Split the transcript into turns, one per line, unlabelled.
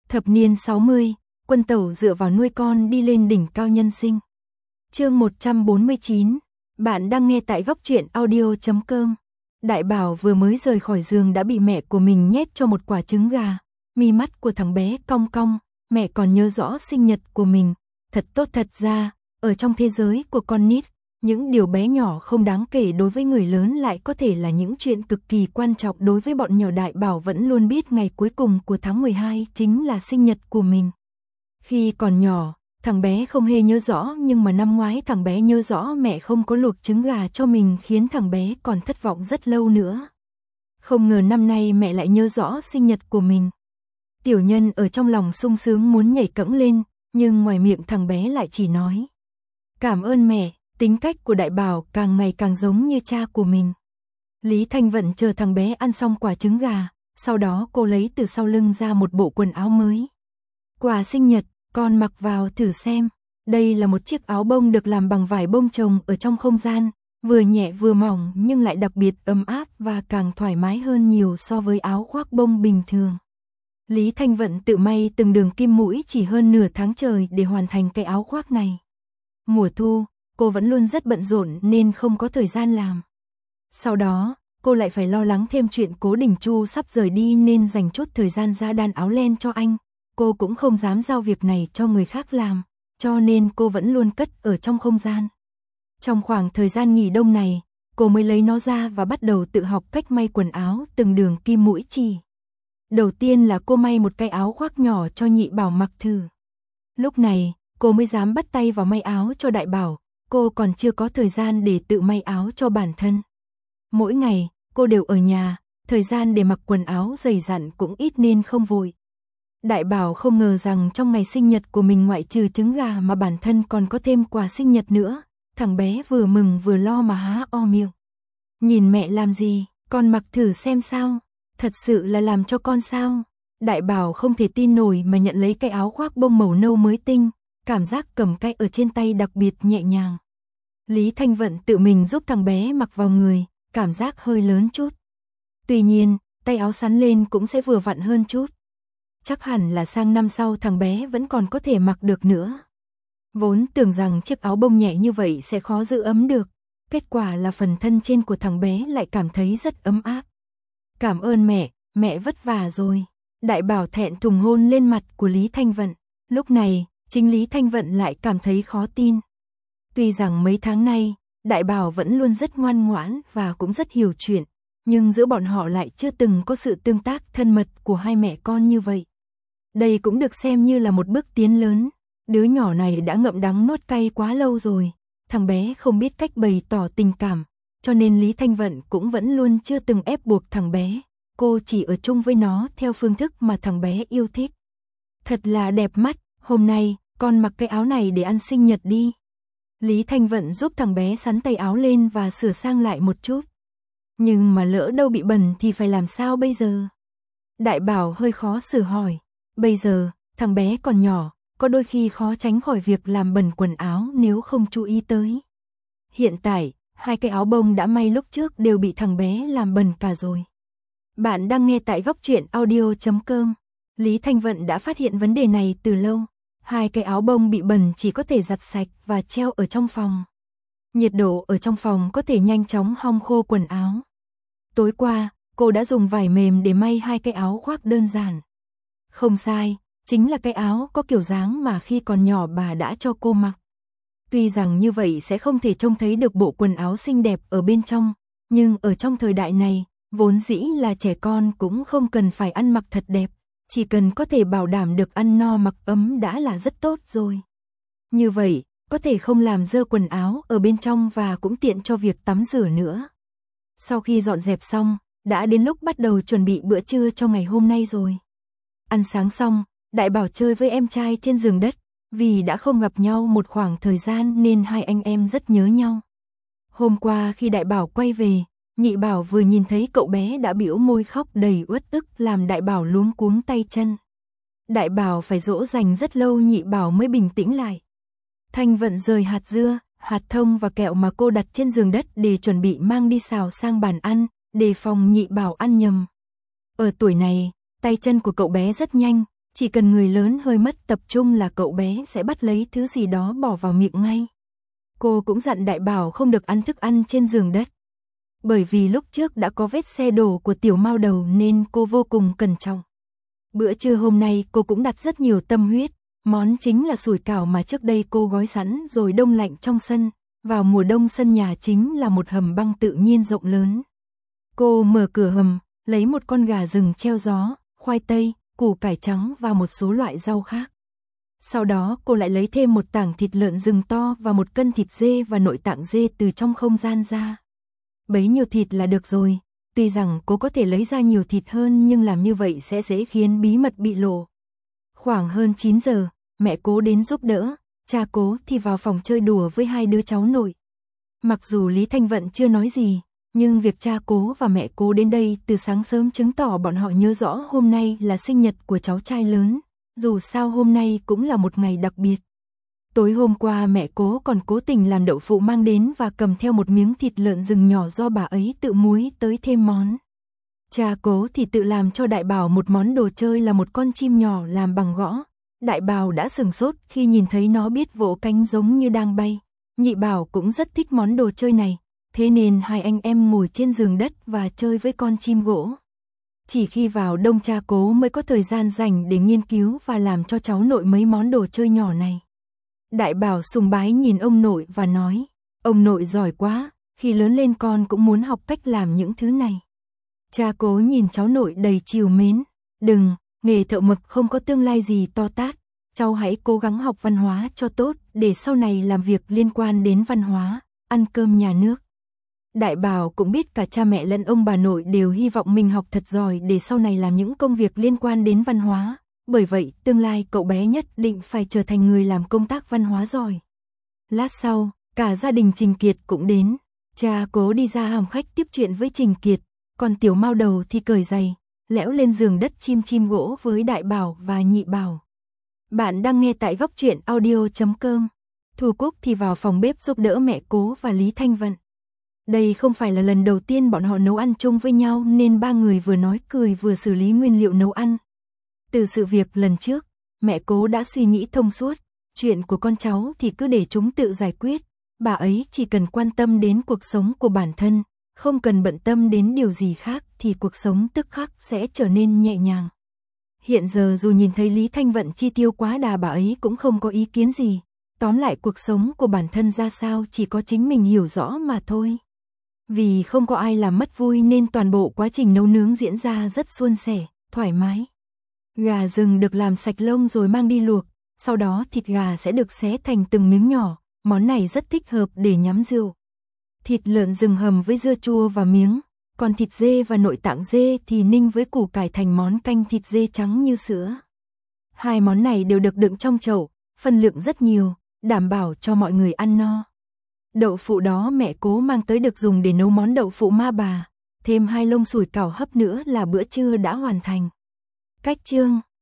Thập niên 60, Quân Tẩu dựa vào nuôi con đi lên đỉnh cao nhân sinh. Chương 149, bạn đang nghe tại góc truyện audio.com. Đại Bảo vừa mới rời khỏi giường đã bị mẹ của mình nhét cho một quả trứng gà. Mi mắt của thằng bé cong cong, mẹ còn nhớ rõ sinh nhật của mình. Thật tốt thật ra, ở trong thế giới của con nít, những điều bé nhỏ không đáng kể đối với người lớn lại có thể là những chuyện cực kỳ quan trọng đối với bọn nhỏ. Đại Bảo vẫn luôn biết ngày cuối cùng của tháng 12 chính là sinh nhật của mình. Khi còn nhỏ, thằng bé không hề nhớ rõ, nhưng mà năm ngoái thằng bé nhớ rõ mẹ không có luộc trứng gà cho mình, khiến thằng bé còn thất vọng rất lâu nữa. Không ngờ năm nay mẹ lại nhớ rõ sinh nhật của mình. Tiểu Nhân ở trong lòng sung sướng muốn nhảy cẫng lên, nhưng ngoài miệng thằng bé lại chỉ nói: "Cảm ơn mẹ." Tính cách của Đại Bảo càng ngày càng giống như cha của mình. Lý Thanh Vận chờ thằng bé ăn xong quả trứng gà, sau đó cô lấy từ sau lưng ra một bộ quần áo mới. "Quà sinh nhật, con mặc vào thử xem." Đây là một chiếc áo bông được làm bằng vải bông trồng ở trong không gian, vừa nhẹ vừa mỏng nhưng lại đặc biệt ấm áp và càng thoải mái hơn nhiều so với áo khoác bông bình thường. Lý Thanh Vận tự may từng đường kim mũi chỉ hơn nửa tháng trời để hoàn thành cái áo khoác này. Mùa thu, cô vẫn luôn rất bận rộn nên không có thời gian làm. Sau đó, cô lại phải lo lắng thêm chuyện Cố Đình Chu sắp rời đi nên dành chút thời gian ra đan áo len cho anh. Cô cũng không dám giao việc này cho người khác làm, cho nên cô vẫn luôn cất ở trong không gian. Trong khoảng thời gian nghỉ đông này, cô mới lấy nó ra và bắt đầu tự học cách may quần áo từng đường kim mũi chỉ. Đầu tiên là cô may một cái áo khoác nhỏ cho Nhị Bảo mặc thử. Lúc này, cô mới dám bắt tay vào may áo cho Đại Bảo. Cô còn chưa có thời gian để tự may áo cho bản thân. Mỗi ngày, cô đều ở nhà, thời gian để mặc quần áo dày dặn cũng ít nên không vội. Đại Bảo không ngờ rằng trong ngày sinh nhật của mình ngoại trừ trứng gà mà bản thân còn có thêm quà sinh nhật nữa. Thằng bé vừa mừng vừa lo mà há o miệng. "Nhìn mẹ làm gì, con mặc thử xem sao, thật sự là làm cho con sao?" Đại Bảo không thể tin nổi mà nhận lấy cái áo khoác bông màu nâu mới tinh. Cảm giác cầm cái ở trên tay đặc biệt nhẹ nhàng. Lý Thanh Vận tự mình giúp thằng bé mặc vào người, cảm giác hơi lớn chút. Tuy nhiên, tay áo sắn lên cũng sẽ vừa vặn hơn chút. Chắc hẳn là sang năm sau thằng bé vẫn còn có thể mặc được nữa. Vốn tưởng rằng chiếc áo bông nhẹ như vậy sẽ khó giữ ấm được, kết quả là phần thân trên của thằng bé lại cảm thấy rất ấm áp. "Cảm ơn mẹ vất vả rồi." Đại Bảo thẹn thùng hôn lên mặt của Lý Thanh Vận. Lúc này, chính Lý Thanh Vận lại cảm thấy khó tin. Tuy rằng mấy tháng nay, Đại Bảo vẫn luôn rất ngoan ngoãn và cũng rất hiểu chuyện, nhưng giữa bọn họ lại chưa từng có sự tương tác thân mật của hai mẹ con như vậy. Đây cũng được xem như là một bước tiến lớn. Đứa nhỏ này đã ngậm đắng nuốt cay quá lâu rồi, thằng bé không biết cách bày tỏ tình cảm, cho nên Lý Thanh Vận cũng vẫn luôn chưa từng ép buộc thằng bé. Cô chỉ ở chung với nó theo phương thức mà thằng bé yêu thích. "Thật là đẹp mắt, hôm nay con mặc cái áo này để ăn sinh nhật đi." Lý Thanh Vận giúp thằng bé sắn tay áo lên và sửa sang lại một chút. "Nhưng mà lỡ đâu bị bẩn thì phải làm sao bây giờ?" Đại Bảo hơi khó xử hỏi. Bây giờ, thằng bé còn nhỏ, có đôi khi khó tránh khỏi việc làm bẩn quần áo nếu không chú ý tới. Hiện tại, hai cái áo bông đã may lúc trước đều bị thằng bé làm bẩn cả rồi. Bạn đang nghe tại góc truyện audio.com. Lý Thanh Vận đã phát hiện vấn đề này từ lâu. Hai cái áo bông bị bẩn chỉ có thể giặt sạch và treo ở trong phòng. Nhiệt độ ở trong phòng có thể nhanh chóng hong khô quần áo. Tối qua, cô đã dùng vải mềm để may hai cái áo khoác đơn giản. Không sai, chính là cái áo có kiểu dáng mà khi còn nhỏ bà đã cho cô mặc. Tuy rằng như vậy sẽ không thể trông thấy được bộ quần áo xinh đẹp ở bên trong, nhưng ở trong thời đại này, vốn dĩ là trẻ con cũng không cần phải ăn mặc thật đẹp. Chỉ cần có thể bảo đảm được ăn no mặc ấm đã là rất tốt rồi. Như vậy, có thể không làm dơ quần áo ở bên trong và cũng tiện cho việc tắm rửa nữa. Sau khi dọn dẹp xong, đã đến lúc bắt đầu chuẩn bị bữa trưa cho ngày hôm nay rồi. Ăn sáng xong, Đại Bảo chơi với em trai trên giường đất. Vì đã không gặp nhau một khoảng thời gian nên hai anh em rất nhớ nhau. Hôm qua khi Đại Bảo quay về, Nhị Bảo vừa nhìn thấy cậu bé đã bĩu môi khóc đầy uất ức làm Đại Bảo luống cuống tay chân. Đại Bảo phải dỗ dành rất lâu Nhị Bảo mới bình tĩnh lại. Thanh Vận rời hạt dưa, hạt thông và kẹo mà cô đặt trên giường đất để chuẩn bị mang đi xào sang bàn ăn, đề phòng Nhị Bảo ăn nhầm. Ở tuổi này, tay chân của cậu bé rất nhanh, chỉ cần người lớn hơi mất tập trung là cậu bé sẽ bắt lấy thứ gì đó bỏ vào miệng ngay. Cô cũng dặn Đại Bảo không được ăn thức ăn trên giường đất. Bởi vì lúc trước đã có vết xe đổ của tiểu mao đầu nên cô vô cùng cẩn trọng. Bữa trưa hôm nay cô cũng đặt rất nhiều tâm huyết, món chính là sủi cảo mà trước đây cô gói sẵn rồi đông lạnh trong sân. Vào mùa đông sân nhà chính là một hầm băng tự nhiên rộng lớn. Cô mở cửa hầm, lấy một con gà rừng treo gió, khoai tây, củ cải trắng và một số loại rau khác. Sau đó cô lại lấy thêm một tảng thịt lợn rừng to và một cân thịt dê và nội tạng dê từ trong không gian ra. Bấy nhiêu thịt là được rồi, tuy rằng cô có thể lấy ra nhiều thịt hơn nhưng làm như vậy sẽ dễ khiến bí mật bị lộ. Khoảng hơn 9 giờ, mẹ Cố đến giúp đỡ, cha Cố thì vào phòng chơi đùa với hai đứa cháu nội. Mặc dù Lý Thanh Vận chưa nói gì, nhưng việc cha Cố và mẹ Cố đến đây từ sáng sớm chứng tỏ bọn họ nhớ rõ hôm nay là sinh nhật của cháu trai lớn, dù sao hôm nay cũng là một ngày đặc biệt. Tối hôm qua mẹ Cố còn cố tình làm đậu phụ mang đến và cầm theo một miếng thịt lợn rừng nhỏ do bà ấy tự muối tới thêm món. Cha Cố thì tự làm cho Đại Bảo một món đồ chơi là một con chim nhỏ làm bằng gõ. Đại Bảo đã sửng sốt khi nhìn thấy nó biết vỗ cánh giống như đang bay. Nhị Bảo cũng rất thích món đồ chơi này, thế nên hai anh em ngồi trên giường đất và chơi với con chim gỗ. Chỉ khi vào đông cha Cố mới có thời gian dành để nghiên cứu và làm cho cháu nội mấy món đồ chơi nhỏ này. Đại Bảo sùng bái nhìn ông nội và nói, ông nội giỏi quá, khi lớn lên con cũng muốn học cách làm những thứ này. Cha Cố nhìn cháu nội đầy trìu mến, đừng, nghề thợ mộc không có tương lai gì to tát, cháu hãy cố gắng học văn hóa cho tốt để sau này làm việc liên quan đến văn hóa, ăn cơm nhà nước. Đại Bảo cũng biết cả cha mẹ lẫn ông bà nội đều hy vọng mình học thật giỏi để sau này làm những công việc liên quan đến văn hóa, bởi vậy tương lai cậu bé nhất định phải trở thành người làm công tác văn hóa giỏi. Lát sau, cả gia đình Trình Kiệt cũng đến, cha Cố đi ra hàm khách tiếp chuyện với Trình Kiệt, còn tiểu mao đầu thì cởi giày, lẽo lên giường đất chim gỗ với Đại Bảo và Nhị Bảo. Bạn đang nghe tại góc truyện audio.com. Thu Cúc thì vào phòng bếp giúp đỡ mẹ Cố và Lý Thanh Vận. Đây không phải là lần đầu tiên bọn họ nấu ăn chung với nhau nên ba người vừa nói cười vừa xử lý nguyên liệu nấu ăn. Từ sự việc lần trước, mẹ Cố đã suy nghĩ thông suốt, chuyện của con cháu thì cứ để chúng tự giải quyết, bà ấy chỉ cần quan tâm đến cuộc sống của bản thân, không cần bận tâm đến điều gì khác thì cuộc sống tức khắc sẽ trở nên nhẹ nhàng. Hiện giờ dù nhìn thấy Lý Thanh Vận chi tiêu quá đà bà ấy cũng không có ý kiến gì, tóm lại cuộc sống của bản thân ra sao chỉ có chính mình hiểu rõ mà thôi. Vì không có ai làm mất vui nên toàn bộ quá trình nấu nướng diễn ra rất suôn sẻ, thoải mái. Gà rừng được làm sạch lông rồi mang đi luộc, sau đó thịt gà sẽ được xé thành từng miếng nhỏ, món này rất thích hợp để nhắm rượu. Thịt lợn rừng hầm với dưa chua và miếng, còn thịt dê và nội tạng dê thì ninh với củ cải thành món canh thịt dê trắng như sữa. Hai món này đều được đựng trong chậu, phân lượng rất nhiều, đảm bảo cho mọi người ăn no. Đậu phụ đó mẹ Cố mang tới được dùng để nấu món đậu phụ ma bà, thêm 2 lông sủi cảo hấp nữa là bữa trưa đã hoàn thành. Cách chương